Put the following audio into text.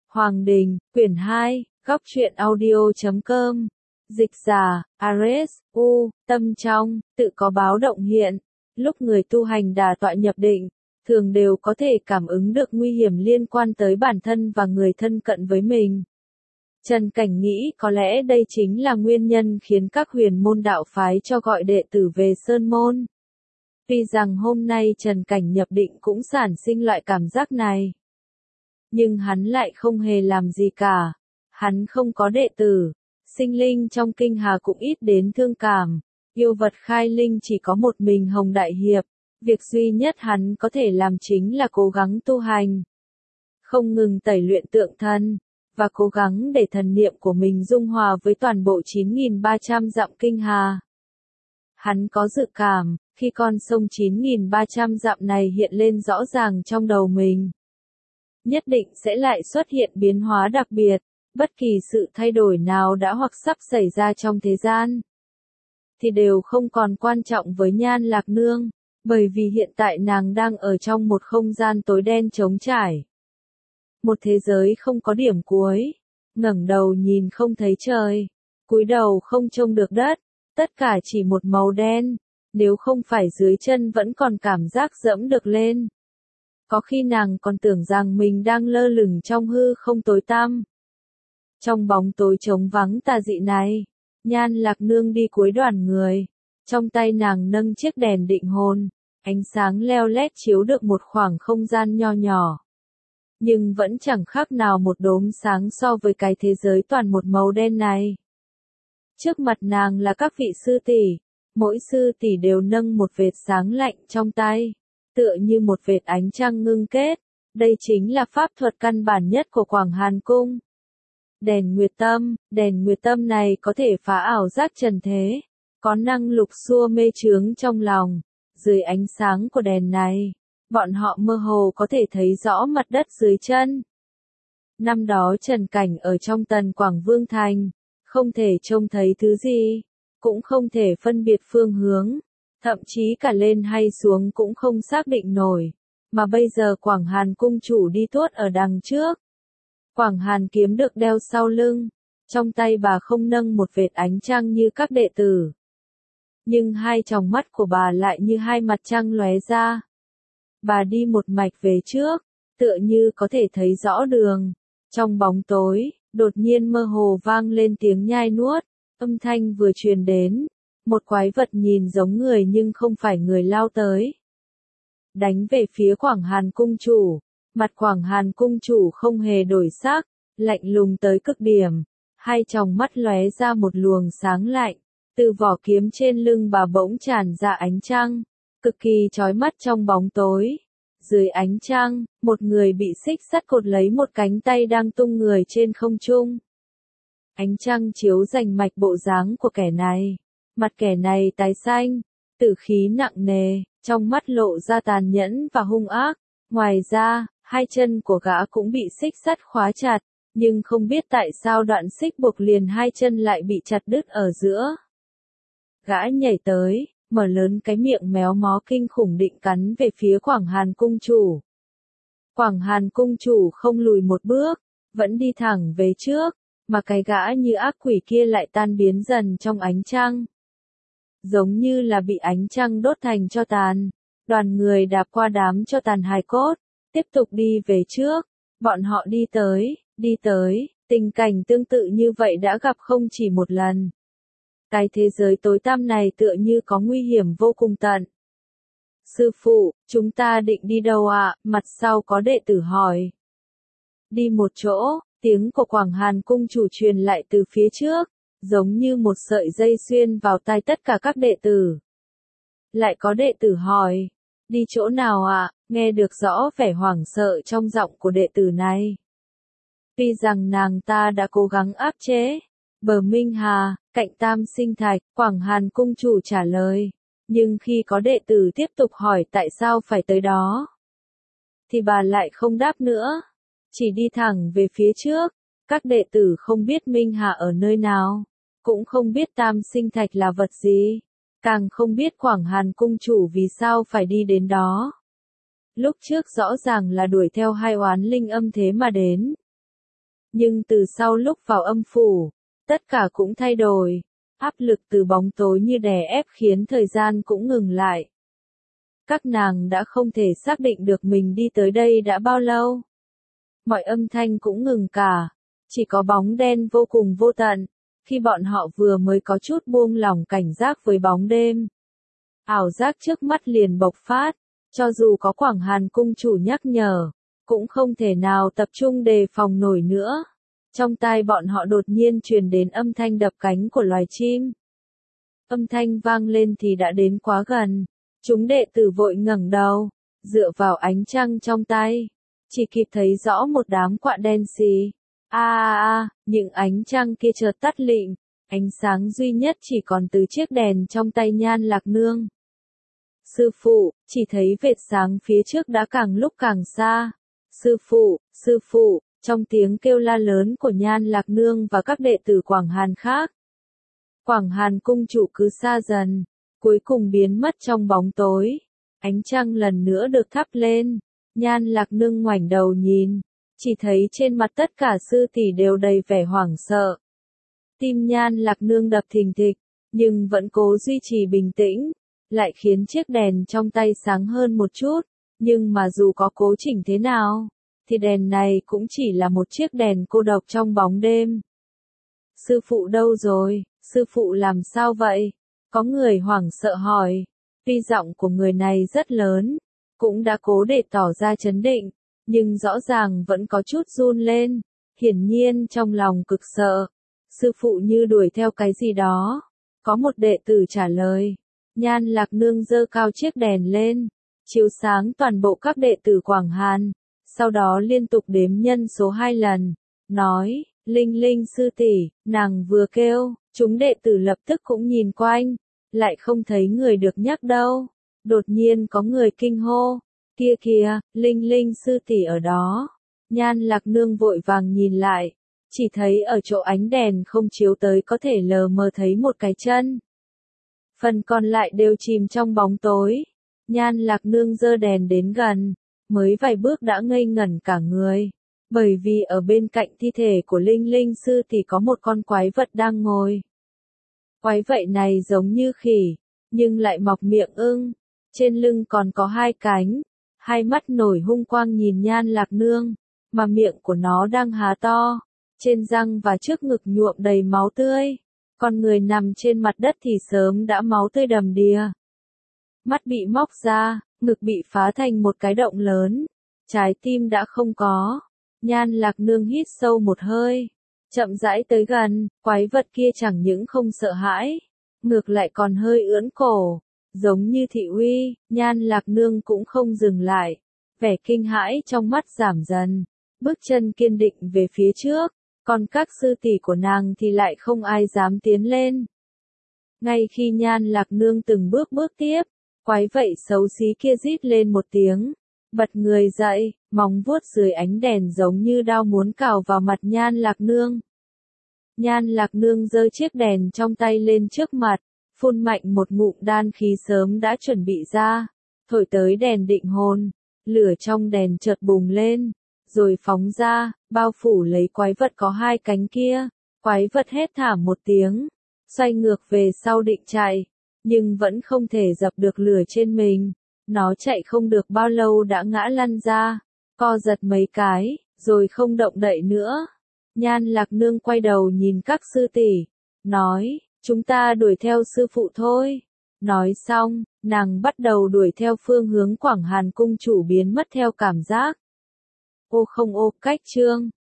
Hoàng Đình, quyển 2, góc truyện audio.com. Dịch giả, Ares, tâm trong, tự có báo động hiện. Lúc người tu hành đà tọa nhập định, thường đều có thể cảm ứng được nguy hiểm liên quan tới bản thân và người thân cận với mình. Trần Cảnh nghĩ có lẽ đây chính là nguyên nhân khiến các huyền môn đạo phái cho gọi đệ tử về Sơn Môn. Tuy rằng hôm nay Trần Cảnh nhập định cũng sản sinh loại cảm giác này, nhưng hắn lại không hề làm gì cả. Hắn không có đệ tử, sinh linh trong kinh hà cũng ít đến thương cảm, yêu vật khai linh chỉ có một mình Hồng Đại Hiệp, việc duy nhất hắn có thể làm chính là cố gắng tu hành, không ngừng tẩy luyện tượng thân, và cố gắng để thần niệm của mình dung hòa với toàn bộ 9.300 dặm kinh hà. Hắn có dự cảm, khi con sông 9.300 dặm này hiện lên rõ ràng trong đầu mình, nhất định sẽ lại xuất hiện biến hóa đặc biệt, bất kỳ sự thay đổi nào đã hoặc sắp xảy ra trong thế gian, thì đều không còn quan trọng với Nhan Lạc Nương, bởi vì hiện tại nàng đang ở trong một không gian tối đen trống trải. Một thế giới không có điểm cuối, ngẩng đầu nhìn không thấy trời, cúi đầu không trông được đất, tất cả chỉ một màu đen, nếu không phải dưới chân vẫn còn cảm giác dẫm được lên. Có khi nàng còn tưởng rằng mình đang lơ lửng trong hư không tối tăm. Trong bóng tối trống vắng tà dị này, Nhan Lạc Nương đi cuối đoàn người, trong tay nàng nâng chiếc đèn định hồn, ánh sáng leo lét chiếu được một khoảng không gian nho nhỏ. Nhưng vẫn chẳng khác nào một đốm sáng so với cái thế giới toàn một màu đen này. Trước mặt nàng là các vị sư tỷ, mỗi sư tỷ đều nâng một vệt sáng lạnh trong tay, tựa như một vệt ánh trăng ngưng kết. Đây chính là pháp thuật căn bản nhất của Quảng Hàn Cung. Đèn nguyệt tâm này có thể phá ảo giác trần thế, có năng lục xua mê chướng trong lòng. Dưới ánh sáng của đèn này, bọn họ mơ hồ có thể thấy rõ mặt đất dưới chân. Năm đó Trần Cảnh ở trong Tần Quảng Vương Thành, không thể trông thấy thứ gì, cũng không thể phân biệt phương hướng, thậm chí cả lên hay xuống cũng không xác định nổi. Mà bây giờ Quảng Hàn Cung chủ đi tuốt ở đằng trước. Quảng Hàn kiếm được đeo sau lưng, trong tay bà không nâng một vệt ánh trăng như các đệ tử. Nhưng hai tròng mắt của bà lại như hai mặt trăng lóe ra. Bà đi một mạch về trước, tựa như có thể thấy rõ đường. Trong bóng tối, đột nhiên mơ hồ vang lên tiếng nhai nuốt, âm thanh vừa truyền đến, một quái vật nhìn giống người nhưng không phải người lao tới. Đánh về phía Quảng Hàn Cung chủ, mặt Quảng Hàn Cung chủ không hề đổi sắc, lạnh lùng tới cực điểm, hai tròng mắt lóe ra một luồng sáng lạnh, từ vỏ kiếm trên lưng bà bỗng tràn ra ánh trăng, cực kỳ chói mắt trong bóng tối. Dưới ánh trăng, một người bị xích sắt cột lấy một cánh tay đang tung người trên không trung. Ánh trăng chiếu rành mạch bộ dáng của kẻ này, mặt kẻ này tái xanh, tử khí nặng nề, trong mắt lộ ra tàn nhẫn và hung ác. Ngoài ra, hai chân của gã cũng bị xích sắt khóa chặt, nhưng không biết tại sao đoạn xích buộc liền hai chân lại bị chặt đứt ở giữa. Gã nhảy tới, mở lớn cái miệng méo mó kinh khủng định cắn về phía Quảng Hàn Cung chủ. Quảng Hàn Cung chủ không lùi một bước, vẫn đi thẳng về trước, mà cái gã như ác quỷ kia lại tan biến dần trong ánh trăng. Giống như là bị ánh trăng đốt thành tro tàn, đoàn người đạp qua đám tro tàn hài cốt, tiếp tục đi về trước. Bọn họ đi tới, tình cảnh tương tự như vậy đã gặp không chỉ một lần. Cái thế giới tối tăm này tựa như có nguy hiểm vô cùng tận. Sư phụ, chúng ta định đi đâu ạ? Mặt sau có đệ tử hỏi. Đi một chỗ, tiếng của Quảng Hàn Cung chủ truyền lại từ phía trước, giống như một sợi dây xuyên vào tai tất cả các đệ tử. Lại có đệ tử hỏi, đi chỗ nào ạ? Nghe được rõ vẻ hoảng sợ trong giọng của đệ tử này. Tuy rằng nàng ta đã cố gắng áp chế, bờ Minh Hà, cạnh Tam Sinh Thạch, Quảng Hàn Cung chủ trả lời, nhưng khi có đệ tử tiếp tục hỏi tại sao phải tới đó, thì bà lại không đáp nữa, chỉ đi thẳng về phía trước. Các đệ tử không biết Minh Hà ở nơi nào, cũng không biết Tam Sinh Thạch là vật gì, càng không biết Quảng Hàn Cung chủ vì sao phải đi đến đó. Lúc trước rõ ràng là đuổi theo hai oán linh âm thế mà đến. Nhưng từ sau lúc vào âm phủ, tất cả cũng thay đổi. Áp lực từ bóng tối như đè ép khiến thời gian cũng ngừng lại. Các nàng đã không thể xác định được mình đi tới đây đã bao lâu. Mọi âm thanh cũng ngừng cả, chỉ có bóng đen vô cùng vô tận, khi bọn họ vừa mới có chút buông lỏng cảnh giác với bóng đêm. Ảo giác trước mắt liền bộc phát, cho dù có Quảng Hàn cung chủ nhắc nhở, cũng không thể nào tập trung đề phòng nổi nữa. Trong tai bọn họ đột nhiên truyền đến âm thanh đập cánh của loài chim. Âm thanh vang lên thì đã đến quá gần, chúng đệ tử vội ngẩng đầu, dựa vào ánh trăng trong tay, chỉ kịp thấy rõ một đám quạ đen xì. Những ánh trăng kia chợt tắt lịm, ánh sáng duy nhất chỉ còn từ chiếc đèn trong tay Nhan Lạc Nương. Sư phụ, chỉ thấy vệt sáng phía trước đã càng lúc càng xa. Sư phụ, trong tiếng kêu la lớn của Nhan Lạc Nương và các đệ tử Quảng Hàn khác. Quảng Hàn cung chủ cứ xa dần, cuối cùng biến mất trong bóng tối. Ánh trăng lần nữa được thắp lên, Nhan Lạc Nương ngoảnh đầu nhìn, chỉ thấy trên mặt tất cả sư tỷ đều đầy vẻ hoảng sợ. Tim Nhan Lạc Nương đập thình thịch, nhưng vẫn cố duy trì bình tĩnh, lại khiến chiếc đèn trong tay sáng hơn một chút, nhưng mà dù có cố chỉnh thế nào, thì đèn này cũng chỉ là một chiếc đèn cô độc trong bóng đêm. Sư phụ đâu rồi, sư phụ làm sao vậy? Có người hoảng sợ hỏi, tuy giọng của người này rất lớn, cũng đã cố để tỏ ra trấn định, nhưng rõ ràng vẫn có chút run lên, hiển nhiên trong lòng cực sợ. Sư phụ như đuổi theo cái gì đó. Có một đệ tử trả lời. Nhan Lạc Nương giơ cao chiếc đèn lên, chiếu sáng toàn bộ các đệ tử Quảng Hàn, sau đó liên tục đếm nhân số 2 lần, nói, Linh Linh sư tỷ, nàng vừa kêu, chúng đệ tử lập tức cũng nhìn quanh, lại không thấy người được nhắc đâu. Đột nhiên có người kinh hô, kia kìa, Linh Linh sư tỷ ở đó. Nhan Lạc Nương vội vàng nhìn lại, chỉ thấy ở chỗ ánh đèn không chiếu tới có thể lờ mờ thấy một cái chân. Phần còn lại đều chìm trong bóng tối. Nhan Lạc Nương giơ đèn đến gần, mới vài bước đã ngây ngẩn cả người, bởi vì ở bên cạnh thi thể của Linh Linh sư thì có một con quái vật đang ngồi. Quái vậy này giống như khỉ, nhưng lại mọc miệng ưng, trên lưng còn có 2 cánh, 2 mắt nổi hung quang nhìn Nhan Lạc Nương, mà miệng của nó đang há to, trên răng và trước ngực nhuộm đầy máu tươi. Con người nằm trên mặt đất thì sớm đã máu tươi đầm đìa. Mắt bị móc ra, ngực bị phá thành một cái động lớn, trái tim đã không có. Nhan Lạc Nương hít sâu một hơi, chậm rãi tới gần, quái vật kia chẳng những không sợ hãi, ngược lại còn hơi ưỡn cổ, giống như thị uy. Nhan Lạc Nương cũng không dừng lại, vẻ kinh hãi trong mắt giảm dần, bước chân kiên định về phía trước. Còn các sư tỷ của nàng thì lại không ai dám tiến lên. Ngay khi Nhan Lạc Nương từng bước tiếp, quái vậy xấu xí kia rít lên một tiếng, bật người dậy, móng vuốt dưới ánh đèn giống như đao muốn cào vào mặt Nhan Lạc Nương. Nhan Lạc Nương giơ chiếc đèn trong tay lên trước mặt, phun mạnh một ngụm đan khí sớm đã chuẩn bị ra, thổi tới đèn định hồn, lửa trong đèn chợt bùng lên, rồi phóng ra, bao phủ lấy quái vật có 2 cánh kia. Quái vật hét thảm một tiếng, xoay ngược về sau định chạy, nhưng vẫn không thể dập được lửa trên mình. Nó chạy không được bao lâu đã ngã lăn ra, co giật mấy cái, rồi không động đậy nữa. Nhan Lạc Nương quay đầu nhìn các sư tỷ, nói, chúng ta đuổi theo sư phụ thôi. Nói xong, nàng bắt đầu đuổi theo phương hướng Quảng Hàn cung chủ biến mất theo cảm giác. Ô không ô, cách chương.